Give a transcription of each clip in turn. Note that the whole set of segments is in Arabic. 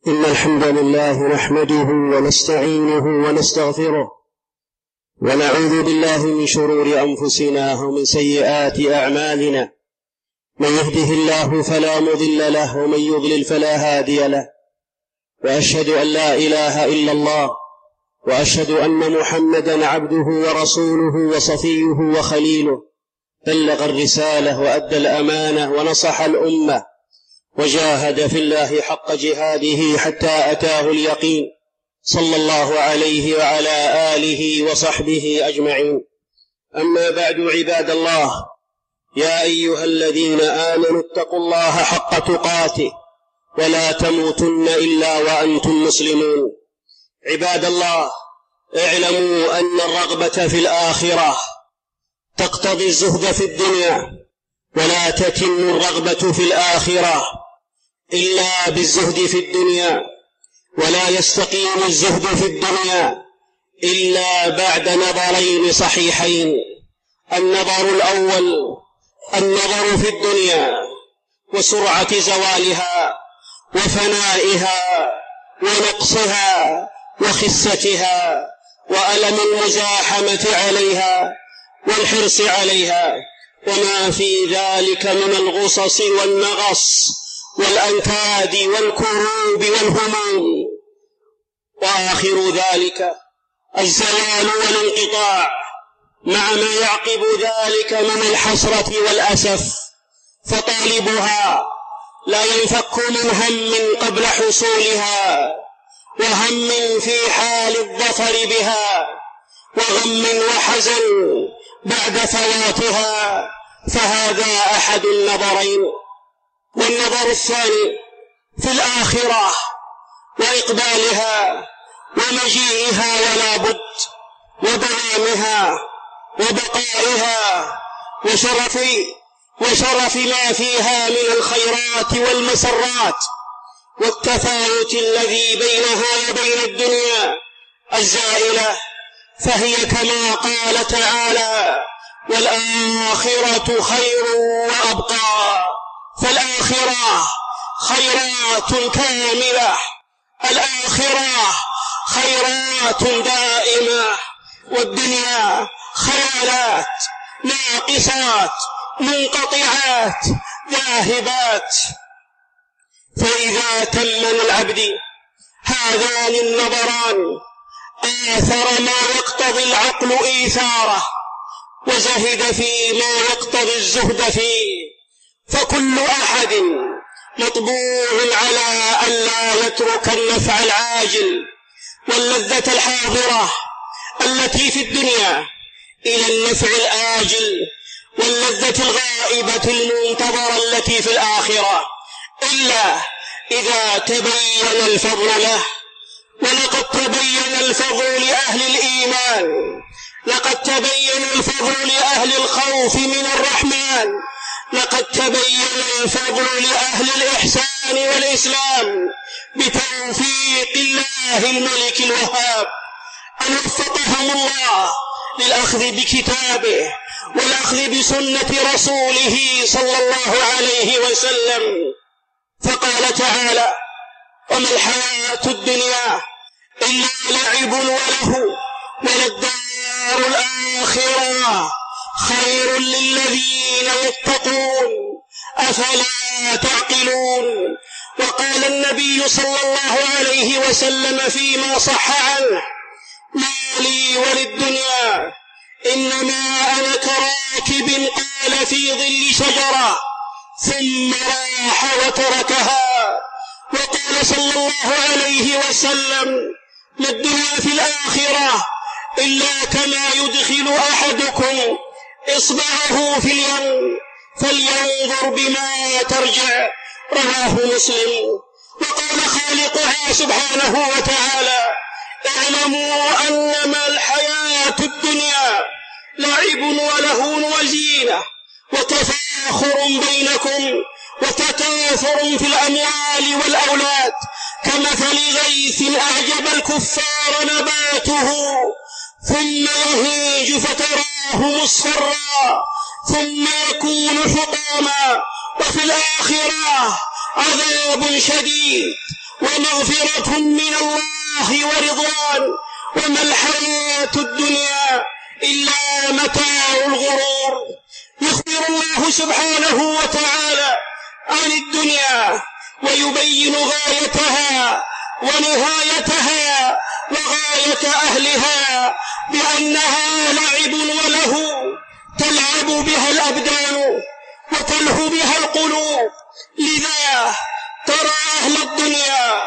إن الحمد لله نحمده ونستعينه ونستغفره ونعوذ بالله من شرور أنفسنا ومن سيئات أعمالنا. من يهده الله فلا مضل له ومن يضلل فلا هادي له، وأشهد أن لا إله إلا الله، وأشهد أن محمدا عبده ورسوله وصفيه وخليله، بلغ الرسالة وأدى الأمانة ونصح الأمة وجاهد في الله حق جهاده حتى أتاه اليقين، صلى الله عليه وعلى آله وصحبه أجمعين. أما بعد، عباد الله، يا أيها الذين آمنوا اتقوا الله حق تقاته ولا تموتن إلا وأنتم مسلمون. عباد الله، اعلموا أن الرغبة في الآخرة تقتضي الزهد في الدنيا، ولا تتم الرغبة في الآخرة إلا بالزهد في الدنيا، ولا يستقيم الزهد في الدنيا إلا بعد نظرين صحيحين. النظر الأول النظر في الدنيا وسرعة زوالها وفنائها ونقصها وخستها وألم المزاحمة عليها والحرص عليها، وما في ذلك من الغصص والنغص والأنكاد والكروب والهموم. وآخر ذلك الزوال والانقطاع، مع ما يعقب ذلك من الحسرة والأسف. فطالبها لا ينفك من هم قبل حصولها، وهم في حال الظفر بها، وغم وحزن بعد فواتها، فهذا أحد النظرين. والنظر الثاني في الآخرة وإقبالها ومجيئها ولا بد، ودوامها وبقائها وشرف ما فيها من الخيرات والمسرات، والتفاوت الذي بينها وبين الدنيا الزائلة. فهي كما قال تعالى: والآخرة خير وأبقى. فالآخرة خيرات كاملة، الآخرة خيرات دائمة، والدنيا خيالات ناقصات منقطعات ذاهبات. فإذا تم العبد هذان النظران آثر ما يقتضي العقل إيثاره، وزهد فيما يقتضي الزهد فيه. فكل أحد مطبوع على أن لا يترك النفع العاجل واللذة الحاضرة التي في الدنيا إلى النفع الآجل واللذة الغائبة المنتظرة التي في الآخرة، إلا إذا تبين الفضل له. ولقد تبين الفضل لأهل الإيمان، لقد تبين الفضل لأهل الخوف من الرحمن، لقد تبين الفضل لأهل الإحسان والإسلام بتوفيق الله الملك الوهاب، أن وفقهم الله للأخذ بكتابه والأخذ بسنة رسوله صلى الله عليه وسلم. فقال تعالى: وما الحياة الدنيا إلا لعب وله، وللدار الآخرة خير للذين يتقون أفلا تعقلون. وقال النبي صلى الله عليه وسلم فيما صح عنه: ما لي وللدنيا إنما أنا كراكب قال في ظل شجرة ثم راح وتركها. وقال صلى الله عليه وسلم: ما الدنيا في الآخرة إلا كما يدخل أحدكم إصبعه في اليم فلينظر بما ترجع. رواه مسلم. وقال خالقها سبحانه وتعالى: اعلموا أنما الحياة الدنيا لعب ولهو وزينة وتفاخر بينكم وتكاثر في الأموال والأولاد، كمثل غيث أعجب الكفار نباته ثم يهيج فتراه مصفرا ثم يكون حطاما. وفي الآخرة عذاب شديد ومغفرة من الله ورضوان. وما الحياة الدنيا إلا متاع الغرور. يخبر الله سبحانه وتعالى عن الدنيا ويبين غايتها ونهايتها وغاية أهلها بأنها لعب وله تلعب بها الأبدان وتلهو بها القلوب. لذا ترى أهل الدنيا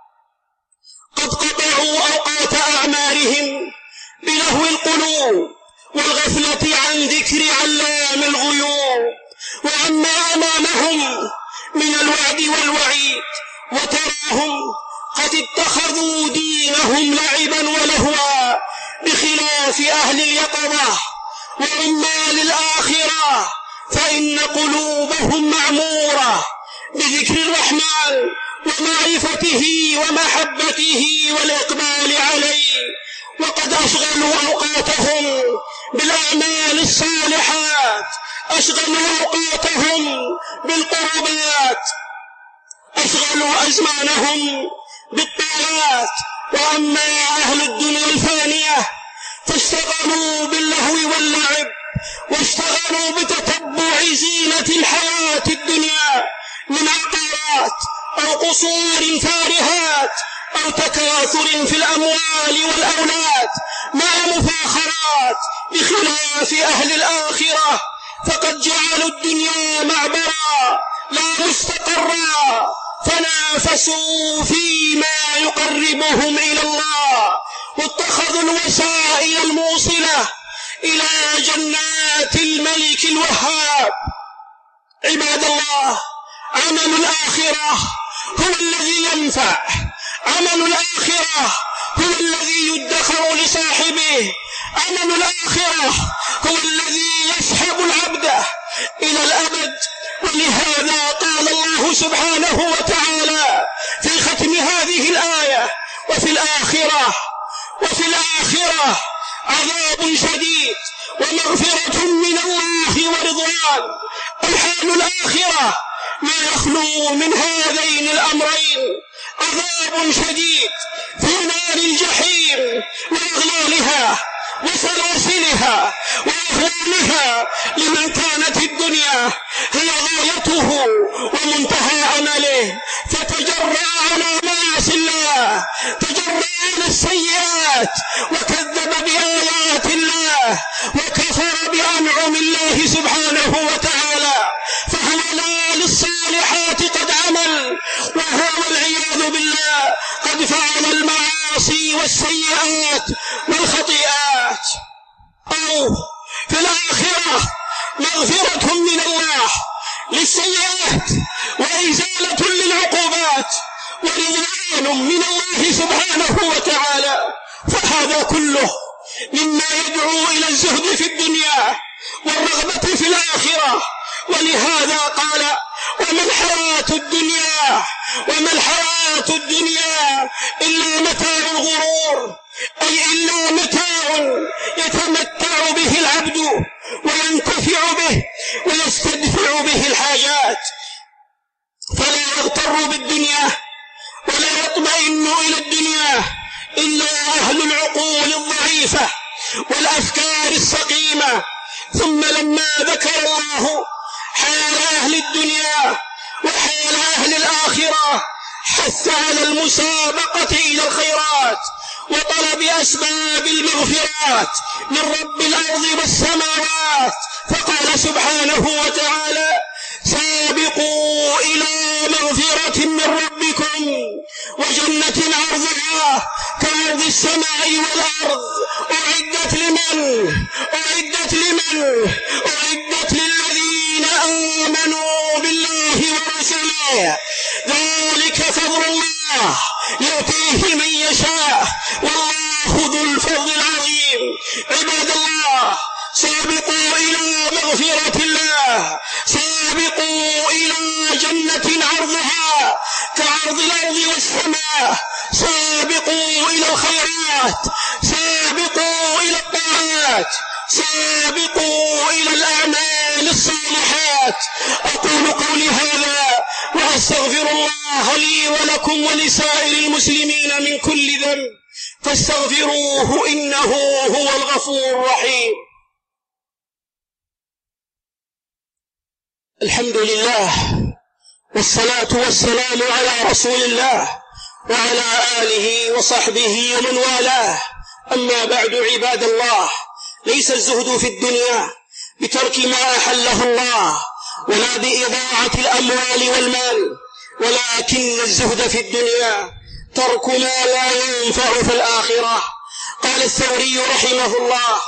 قد قطعوا أوقات أعمارهم بلهو القلوب والغفلة عن ذكر علام الغيوب وعما أمامهم من الوعد والوعيد، وتراهم قد اتخذوا دينهم لعبا ولهوا بخلاف أهل اليقظة وعمال الآخرة، فإن قلوبهم معمورة بذكر الرحمن ومعرفته ومحبته والإقبال عليه، وقد أشغلوا أوقاتهم بالأعمال الصالحات، أشغلوا أوقاتهم بالقربات، أشغلوا أزمانهم بالطاعات. وأما أهل الدنيا الفانية فاشتغلوا باللهو واللعب، واشتغلوا بتتبع زينة الحياة الدنيا من عقارات أو قصور فارهات أو تكاثر في الأموال والأولاد مع مفاخرات، بخلاف أهل الآخرة فقد جعلوا الدنيا معبرا لا مستقرا، فنافسوا فيما يقربهم إلى الله، واتخذوا الوسائل الموصلة إلى جنات الملك الوهاب. عباد الله، عمل الآخرة هو الذي ينفع، عمل الآخرة هو الذي يدخر لصاحبه، عمل الآخرة هو الذي يسحب العبد إلى الأبد. ولهذا قال الله سبحانه وتعالى في ختم هذه الآية: وفي الآخرة عذاب شديد ومغفرة من الله ورضوان. الحال الآخرة ما يخلو من هذين الأمرين: عذاب شديد في نار الجحيم وأغلالها وسلاسلها وأهوالها لمن كانت الدنيا هي غايته ومنتهى عمله، فتجرأ على معاصي الله، تجرأ على السيئات، وكذب بآيات الله، وكفر بأنعم الله سبحانه وتعالى، فهو لا للصالحات قد عمل، وهو والعياذ بالله قد فعل المعاصي والسيئات والخطيئات. أو في الآخرة مغفرة من الله للسيئات وإزالة للعقوبات ورضوان من الله سبحانه وتعالى، فهذا كله مما يدعو إلى الزهد في الدنيا والرغبة في الآخرة. ولهذا قال: وما الحياة الدنيا إلا متاع الغرور، أي إلا متاع يتمتع به العبد وينتفع به ويستدفع به الحاجات، فلا يغتر بالدنيا ولا يطمئن إلى الدنيا إلا أهل العقول الضعيفة والأفكار السقيمة. ثم لما ذكر الله حال أهل الدنيا وحال أهل الآخرة حث على المسابقة إلى الخيرات وطلب أسباب المغفرات من رب الأرض والسماوات، فقال سبحانه وتعالى: سابقوا إلى مغفرة من ربكم وجنة عرضها كعرض السماء والأرض أعدت للذين آمنوا بالله ورسله، ذلك فضل الله يؤتيه من يشاء والله ذو الفضل العظيم. عباد الله، سابقوا إلى مغفرة الله، سابقوا إلى جنة عرضها كعرض الأرض والسماء، سابقوا إلى الخيرات، سابقوا إلى الطاعات، سابقوا إلى الأعمال الصالحات. أقول قولي هذا وأستغفر الله الله لي ولكم ولسائر المسلمين من كل ذنب فاستغفروه إنه هو الغفور الرحيم. الحمد لله والصلاة والسلام على رسول الله وعلى آله وصحبه ومن والاه. أما بعد عباد الله، ليس الزهد في الدنيا بترك ما أحله الله ولا بإضاعة الأموال والمال، ولكن الزهد في الدنيا ترك ما لا ينفع في الآخرة. قال الثوري رحمه الله: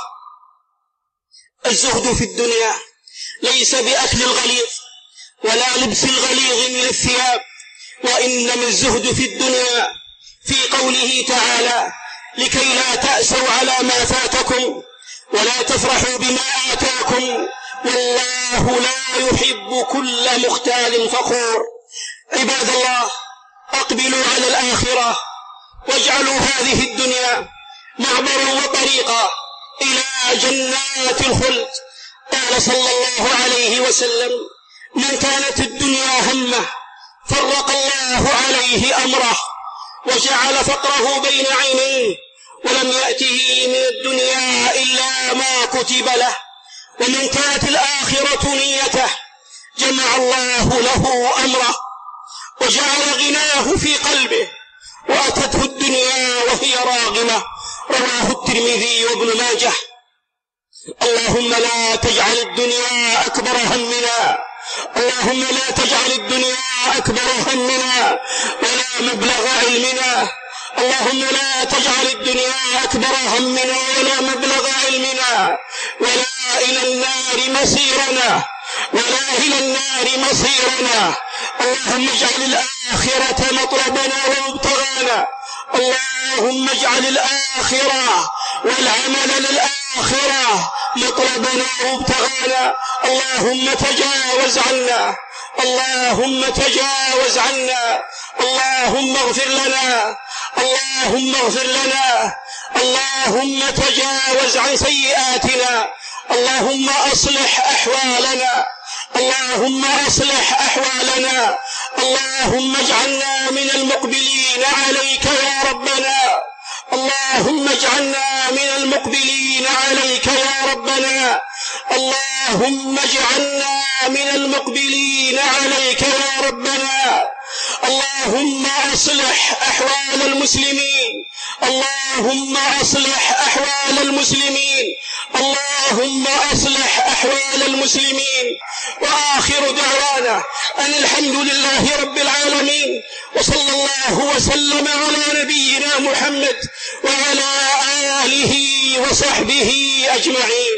الزهد في الدنيا ليس بأكل الغليظ ولا لبس الغليظ من الثياب، وإنما الزهد في الدنيا في قوله تعالى: لكي لا تأسوا على ما فاتكم ولا تفرحوا بما آتاكم والله لا يحب كل مختال فخور. عباد الله، أقبلوا على الآخرة واجعلوا هذه الدنيا معبرا وطريقا إلى جنات الخلد. قال صلى الله عليه وسلم: من كانت الدنيا همه فرق الله عليه أمره وجعل فقره بين عينيه ولم يأته من الدنيا إلا ما كتب له. ومن كانت الآخرة نيته جمع الله له أمره وجعل غناه في قلبه وأتته الدنيا وهي راغمة. رواه الترمذي وابن ماجه. اللهم لا تجعل الدنيا أكبر همنا، اللهم لا تجعل الدنيا أكبر همنا ولا مبلغ علمنا، اللهم لا تجعل الدنيا أكبر همنا ولا مبلغ علمنا ولا إلى النار مصيرنا، ولا إلى النار مصيرنا. اللهم اجعل الآخرة مطلبنا ومبتغانا، اللهم اجعل الآخرة والعمل للآخرة مطلبنا ومبتغانا. اللهم تجاوز عنا، اللهم تجاوز عنا، اللهم اغفر لنا، اللهم اغفر لنا، اللهم تجاوز عن سيئاتنا، اللهم أصلح أحوالنا، اللهم أصلح أحوالنا، اللهم اجعلنا من المقبلين عليك يا ربنا، اللهم اجعلنا من المقبلين عليك يا ربنا، اللهم اجعلنا من المقبلين عليك يا ربنا. اللهم أصلح أحوال المسلمين، اللهم أصلح أحوال المسلمين، اللهم أصلح أحوال المسلمين. وآخر دعوانا أن الحمد لله رب العالمين، وصلى الله وسلم على نبينا محمد وعلى آله وصحبه أجمعين.